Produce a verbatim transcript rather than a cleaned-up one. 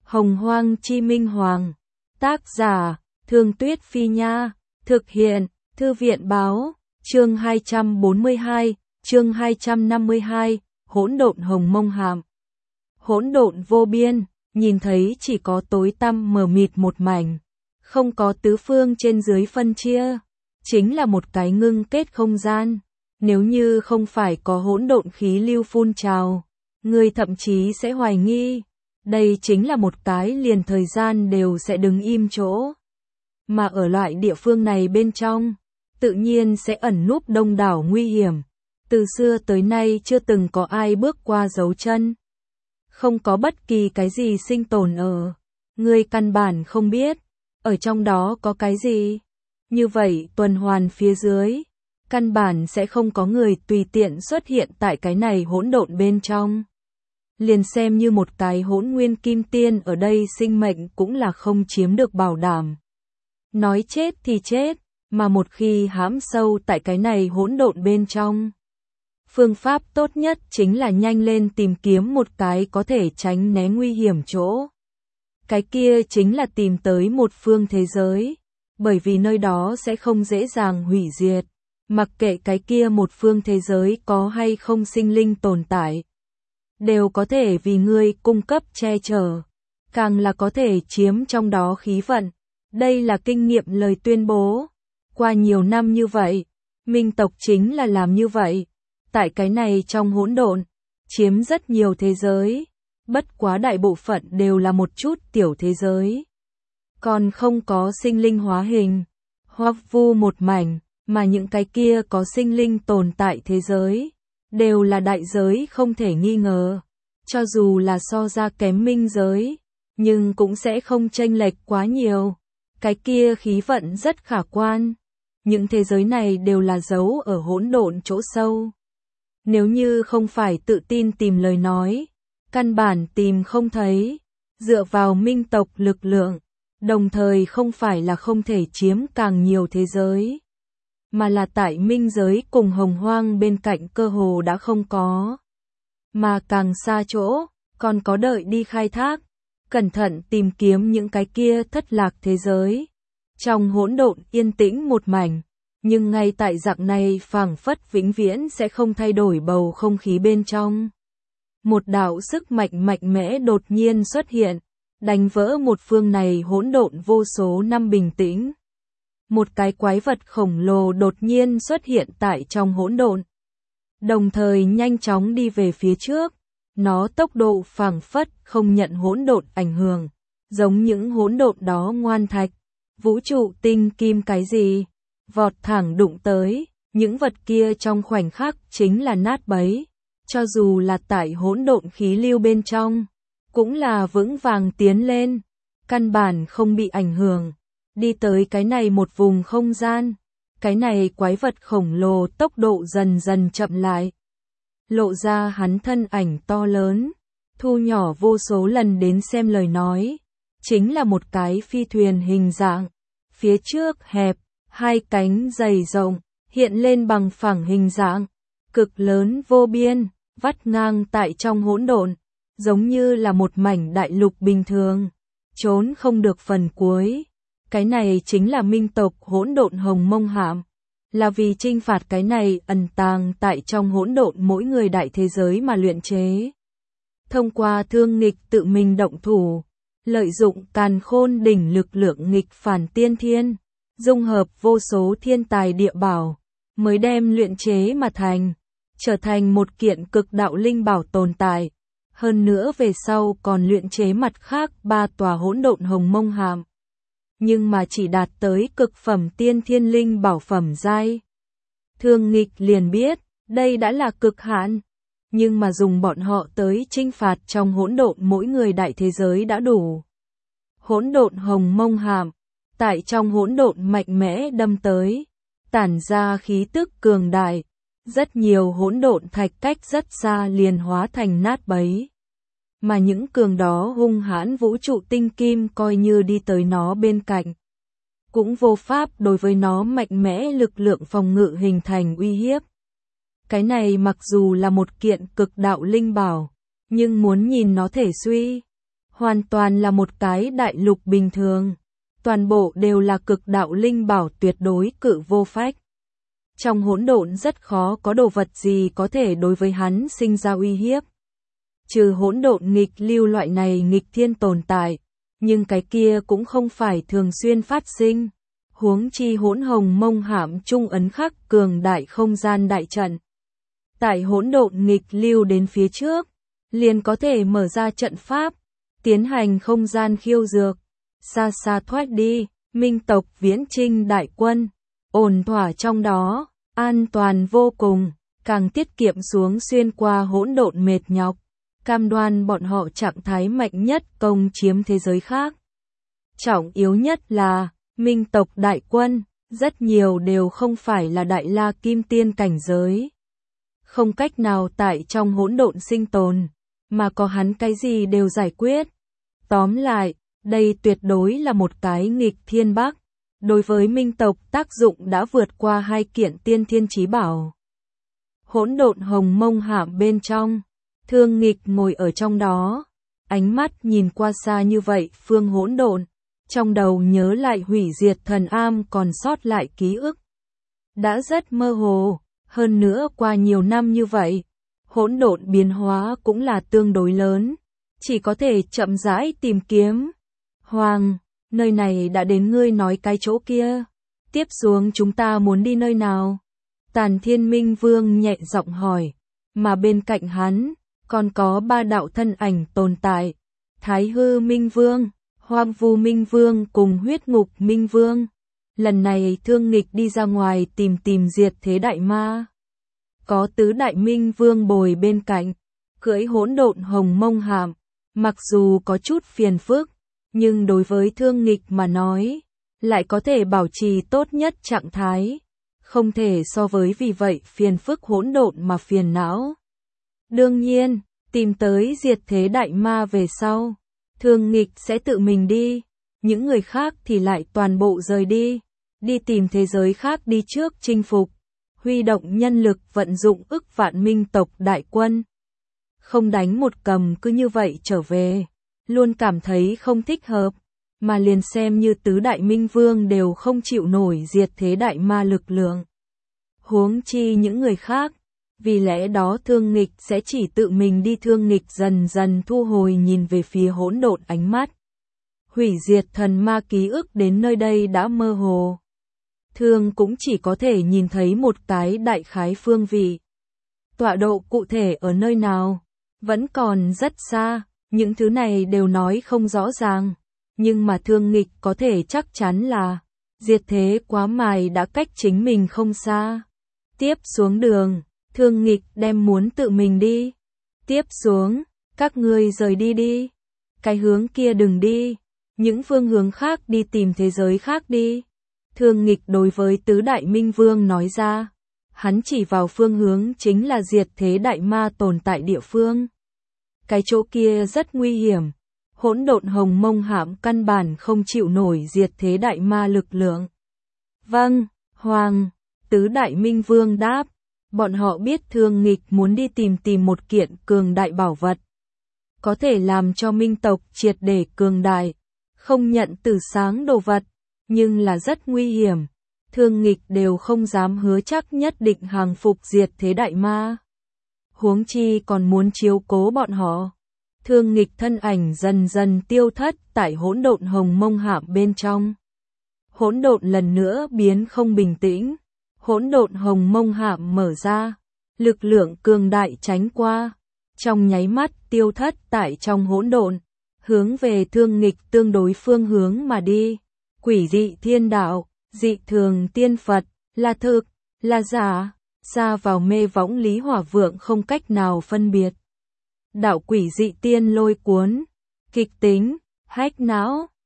Hồng Hoang Chi Minh Hoàng. Tác giả, Thương Tuyết Phi Nha. Thực hiện, Thư viện Báo. Chương hai trăm bốn mươi hai, chương hai trăm năm mươi hai, hỗn độn hồng mông hạm. Hỗn độn vô biên, nhìn thấy chỉ có tối tăm mờ mịt một mảnh, không có tứ phương trên dưới phân chia, chính là một cái ngưng kết không gian. Nếu như không phải có hỗn độn khí lưu phun trào, người thậm chí sẽ hoài nghi, đây chính là một cái liền thời gian đều sẽ đứng im chỗ. Mà ở loại địa phương này bên trong, tự nhiên sẽ ẩn núp đông đảo nguy hiểm. Từ xưa tới nay chưa từng có ai bước qua dấu chân. Không có bất kỳ cái gì sinh tồn ở. Người căn bản không biết, ở trong đó có cái gì. Như vậy tuần hoàn phía dưới, căn bản sẽ không có người tùy tiện xuất hiện tại cái này hỗn độn bên trong. Liền xem như một cái hỗn nguyên kim tiên ở đây sinh mệnh cũng là không chiếm được bảo đảm. Nói chết thì chết, mà một khi hãm sâu tại cái này hỗn độn bên trong. Phương pháp tốt nhất chính là nhanh lên tìm kiếm một cái có thể tránh né nguy hiểm chỗ. Cái kia chính là tìm tới một phương thế giới, bởi vì nơi đó sẽ không dễ dàng hủy diệt. Mặc kệ cái kia một phương thế giới có hay không sinh linh tồn tại, đều có thể vì ngươi cung cấp che chở, càng là có thể chiếm trong đó khí vận. Đây là kinh nghiệm lời tuyên bố. Qua nhiều năm như vậy, Minh tộc chính là làm như vậy. Tại cái này trong hỗn độn, chiếm rất nhiều thế giới, bất quá đại bộ phận đều là một chút tiểu thế giới. Còn không có sinh linh hóa hình, hoắc vu một mảnh, mà những cái kia có sinh linh tồn tại thế giới, đều là đại giới không thể nghi ngờ. Cho dù là so ra kém minh giới, nhưng cũng sẽ không chênh lệch quá nhiều. Cái kia khí vận rất khả quan. Những thế giới này đều là giấu ở hỗn độn chỗ sâu. Nếu như không phải tự tin tìm lời nói, căn bản tìm không thấy. Dựa vào minh tộc lực lượng, đồng thời không phải là không thể chiếm càng nhiều thế giới, mà là tại minh giới cùng hồng hoang bên cạnh cơ hồ đã không có. Mà càng xa chỗ, còn có đợi đi khai thác, cẩn thận tìm kiếm những cái kia thất lạc thế giới. Trong hỗn độn yên tĩnh một mảnh, nhưng ngay tại dạng này phảng phất vĩnh viễn sẽ không thay đổi bầu không khí bên trong. Một đạo sức mạnh mạnh mẽ đột nhiên xuất hiện, đánh vỡ một phương này hỗn độn vô số năm bình tĩnh. Một cái quái vật khổng lồ đột nhiên xuất hiện tại trong hỗn độn, đồng thời nhanh chóng đi về phía trước. Nó tốc độ phảng phất không nhận hỗn độn ảnh hưởng, giống những hỗn độn đó ngoan thạch, vũ trụ tinh kim cái gì, vọt thẳng đụng tới, những vật kia trong khoảnh khắc chính là nát bấy. Cho dù là tại hỗn độn khí lưu bên trong, cũng là vững vàng tiến lên, căn bản không bị ảnh hưởng. Đi tới cái này một vùng không gian, cái này quái vật khổng lồ tốc độ dần dần chậm lại, lộ ra hắn thân ảnh to lớn, thu nhỏ vô số lần đến xem lời nói, chính là một cái phi thuyền hình dạng, phía trước hẹp, hai cánh dày rộng, hiện lên bằng phẳng hình dạng, cực lớn vô biên, vắt ngang tại trong hỗn độn, giống như là một mảnh đại lục bình thường, trốn không được phần cuối. Cái này chính là minh tộc hỗn độn hồng mông hạm, là vì trinh phạt cái này ẩn tàng tại trong hỗn độn mỗi người đại thế giới mà luyện chế. Thông qua thương nghịch tự mình động thủ, lợi dụng càn khôn đỉnh lực lượng nghịch phản tiên thiên, dung hợp vô số thiên tài địa bảo, mới đem luyện chế mà thành, trở thành một kiện cực đạo linh bảo tồn tại. Hơn nữa về sau còn luyện chế mặt khác ba tòa hỗn độn hồng mông hạm, nhưng mà chỉ đạt tới cực phẩm tiên thiên linh bảo phẩm giai. Thương nghịch liền biết, đây đã là cực hạn, nhưng mà dùng bọn họ tới trinh phạt trong hỗn độn mỗi người đại thế giới đã đủ. Hỗn độn hồng mông hạm, tại trong hỗn độn mạnh mẽ đâm tới, tản ra khí tức cường đại, rất nhiều hỗn độn thạch cách rất xa liền hóa thành nát bấy. Mà những cường đó hung hãn vũ trụ tinh kim coi như đi tới nó bên cạnh, cũng vô pháp đối với nó mạnh mẽ lực lượng phòng ngự hình thành uy hiếp. Cái này mặc dù là một kiện cực đạo linh bảo, nhưng muốn nhìn nó thể suy, hoàn toàn là một cái đại lục bình thường. Toàn bộ đều là cực đạo linh bảo tuyệt đối cự vô phách. Trong hỗn độn rất khó có đồ vật gì có thể đối với hắn sinh ra uy hiếp. Trừ hỗn độn nghịch lưu loại này nghịch thiên tồn tại, nhưng cái kia cũng không phải thường xuyên phát sinh. Huống chi hỗn hồng mông hạm trung ấn khắc cường đại không gian đại trận. Tại hỗn độn nghịch lưu đến phía trước, liền có thể mở ra trận pháp, tiến hành không gian khiêu dược. Xa xa thoát đi, minh tộc viễn trinh đại quân, ổn thỏa trong đó, an toàn vô cùng, càng tiết kiệm xuống xuyên qua hỗn độn mệt nhọc, cam đoan bọn họ trạng thái mạnh nhất công chiếm thế giới khác. Trọng yếu nhất là, minh tộc đại quân, rất nhiều đều không phải là đại la kim tiên cảnh giới. Không cách nào tại trong hỗn độn sinh tồn, mà có hắn cái gì đều giải quyết. Tóm lại, đây tuyệt đối là một cái nghịch thiên bắc. Đối với minh tộc tác dụng đã vượt qua hai kiện tiên thiên chí bảo. Hỗn độn hồng mông hạm bên trong, Thương Nghịch ngồi ở trong đó, ánh mắt nhìn qua xa như vậy phương hỗn độn, trong đầu nhớ lại hủy diệt thần am còn sót lại ký ức. Đã rất mơ hồ, hơn nữa qua nhiều năm như vậy, hỗn độn biến hóa cũng là tương đối lớn, chỉ có thể chậm rãi tìm kiếm. Hoàng, nơi này đã đến ngươi nói cái chỗ kia, tiếp xuống chúng ta muốn đi nơi nào? Tàn Thiên Minh Vương nhẹ giọng hỏi, mà bên cạnh hắn, còn có ba đạo thân ảnh tồn tại, Thái Hư Minh Vương, Hoang Vu Minh Vương cùng Huyết Ngục Minh Vương. Lần này Thương Nghịch đi ra ngoài tìm tìm diệt thế đại ma. Có tứ đại Minh Vương bồi bên cạnh, cưỡi hỗn độn hồng mông hạm, mặc dù có chút phiền phức, nhưng đối với Thương Nghịch mà nói, lại có thể bảo trì tốt nhất trạng thái, không thể so với vì vậy phiền phức hỗn độn mà phiền não. Đương nhiên, tìm tới diệt thế đại ma về sau, Thương Nghịch sẽ tự mình đi, những người khác thì lại toàn bộ rời đi, đi tìm thế giới khác đi trước chinh phục, huy động nhân lực vận dụng ức vạn minh tộc đại quân. Không đánh một cầm cứ như vậy trở về, luôn cảm thấy không thích hợp, mà liền xem như tứ đại minh vương đều không chịu nổi diệt thế đại ma lực lượng. Huống chi những người khác, vì lẽ đó Thương Nghịch sẽ chỉ tự mình đi. Thương Nghịch dần dần thu hồi nhìn về phía hỗn độn ánh mắt. Hủy diệt thần ma ký ức đến nơi đây đã mơ hồ. Thương cũng chỉ có thể nhìn thấy một cái đại khái phương vị. Tọa độ cụ thể ở nơi nào, vẫn còn rất xa, những thứ này đều nói không rõ ràng. Nhưng mà Thương Nghịch có thể chắc chắn là, diệt thế quá mài đã cách chính mình không xa. Tiếp xuống đường, Thương Nghịch đem muốn tự mình đi. Tiếp xuống, các ngươi rời đi đi. Cái hướng kia đừng đi, những phương hướng khác đi tìm thế giới khác đi. Thương Nghịch đối với tứ đại minh vương nói ra, hắn chỉ vào phương hướng chính là diệt thế đại ma tồn tại địa phương. Cái chỗ kia rất nguy hiểm, hỗn độn hồng mông hạm căn bản không chịu nổi diệt thế đại ma lực lượng. Vâng, Hoàng, tứ đại minh vương đáp, bọn họ biết Thương Nghịch muốn đi tìm tìm một kiện cường đại bảo vật. Có thể làm cho minh tộc triệt để cường đại, không nhận từ sáng đồ vật, nhưng là rất nguy hiểm. Thương Nghịch đều không dám hứa chắc nhất định hàng phục diệt thế đại ma. Huống chi còn muốn chiếu cố bọn họ. Thương Nghịch thân ảnh dần dần tiêu thất tại hỗn độn hồng mông hạm bên trong. Hỗn độn lần nữa biến không bình tĩnh. Hỗn độn hồng mông hạm mở ra, lực lượng cường đại tránh qua, trong nháy mắt tiêu thất tại trong hỗn độn, hướng về Thương Nghịch tương đối phương hướng mà đi. Quỷ dị thiên đạo, dị thường tiên Phật, là thực, là giả, xa vào mê võng Lý Hỏa Vượng không cách nào phân biệt. Đạo quỷ dị tiên lôi cuốn, kịch tính, hách não.